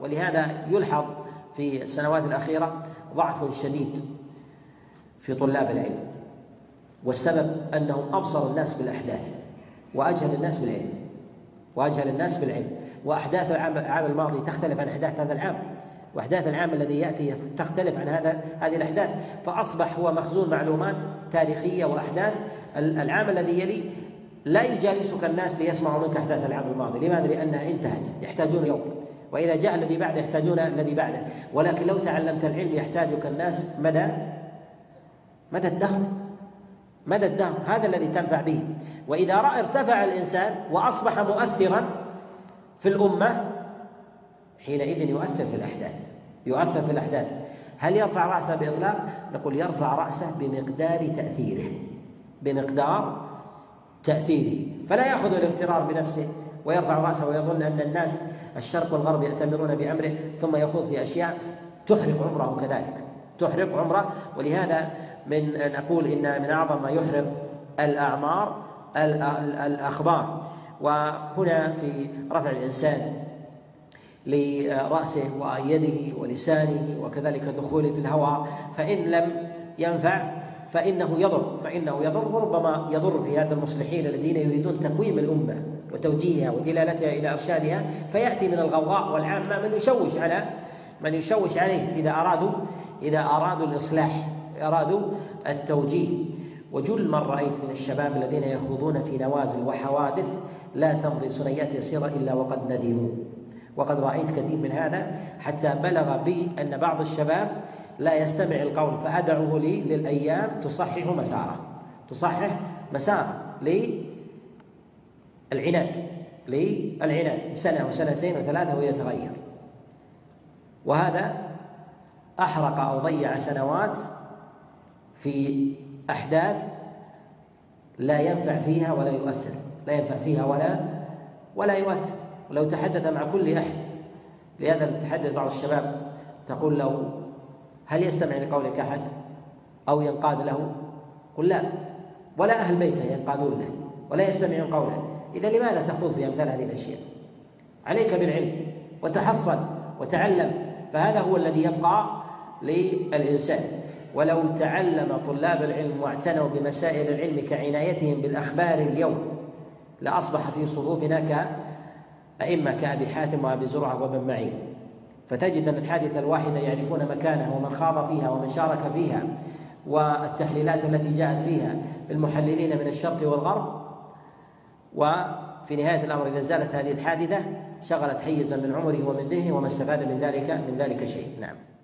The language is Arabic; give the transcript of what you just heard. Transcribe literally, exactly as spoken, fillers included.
ولهذا يلحظ في السنوات الأخيرة ضعف شديد في طلاب العلم، والسبب أنهم أبصر الناس بالأحداث وأجهل الناس بالعلم وأجهل الناس بالعلم وأحداث العام الماضي تختلف عن أحداث هذا العام، وأحداث العام الذي يأتي تختلف عن هذا هذه الأحداث، فأصبح هو مخزون معلومات تاريخية وأحداث العام الذي يلي لا يجالسك الناس ليسمعوا منك أحداث العام الماضي. لماذا؟ لأنها انتهت، يحتاجون اليوم، وإذا جاء الذي بعده يحتاجون الذي بعده. ولكن لو تعلمت العلم يحتاجك الناس مدى مدى الدهر مدى الدهر هذا الذي تنفع به. وإذا رأى ارتفع الإنسان وأصبح مؤثرا في الأمة حينئذ يؤثر في الأحداث يؤثر في الأحداث هل يرفع رأسه بإطلاق؟ نقول يرفع رأسه بمقدار تأثيره بمقدار تأثيره فلا يأخذ الاغترار بنفسه ويرفع رأسه ويظن أن الناس الشرق والغرب يأتمرون بأمره ثم يخوض في أشياء تحرق عمره كذلك تحرق عمره. ولهذا من أن أقول إن من أعظم ما يحرق الأعمار الأخبار. وهنا في رفع الإنسان لرأسه ويده ولسانه وكذلك دخوله في الهواء فإن لم ينفع فإنه يضر فإنه يضر وربما يضر في هذا المصلحين الذين يريدون تقويم الأمة وتوجيهها ودلالتها إلى إرشادها، فيأتي من الغوغاء والعامة من يشوش على من يشوش عليه إذا أرادوا إذا أرادوا الإصلاح أرادوا التوجيه. وجل من رأيت من الشباب الذين يخوضون في نوازل وحوادث لا تمضي ثنيات يسيرة إلا وقد ندموا، وقد رأيت كثير من هذا حتى بلغ بي أن بعض الشباب لا يستمع القول فأدعوه لي للأيام تصحح مساره تصحح مساره للعناد للعناد سنة وسنتين وثلاثة ويتغير، وهذا أحرق أو ضيع سنوات في أحداث لا ينفع فيها ولا يؤثر لا ينفع فيها ولا ولا يؤثر. ولو تحدث مع كل أحد، لهذا تحدث بعض الشباب تقول له هل يستمع لقولك أحد أو ينقاد له؟ قل لا، ولا أهل بيته ينقادون له ولا يستمعون قوله. إذا لماذا تخوض في أمثال هذه الأشياء؟ عليك بالعلم وتحصن وتعلم، فهذا هو الذي يبقى للإنسان. ولو تعلم طلاب العلم واعتنوا بمسائل العلم كعنايتهم بالأخبار اليوم لأصبح في صفوفنا كأئمة كأبي حاتم وأبي زرعة وابن معين، فتجد أن الحادثة الواحدة يعرفون مكانها ومن خاض فيها ومن شارك فيها والتحليلات التي جاءت فيها بالمحللين من الشرق والغرب. وفي نهاية الأمر إذا زالت هذه الحادثة شغلت حيزا من عمره ومن ذهنه وما استفاد من ذلك من ذلك شيء. نعم.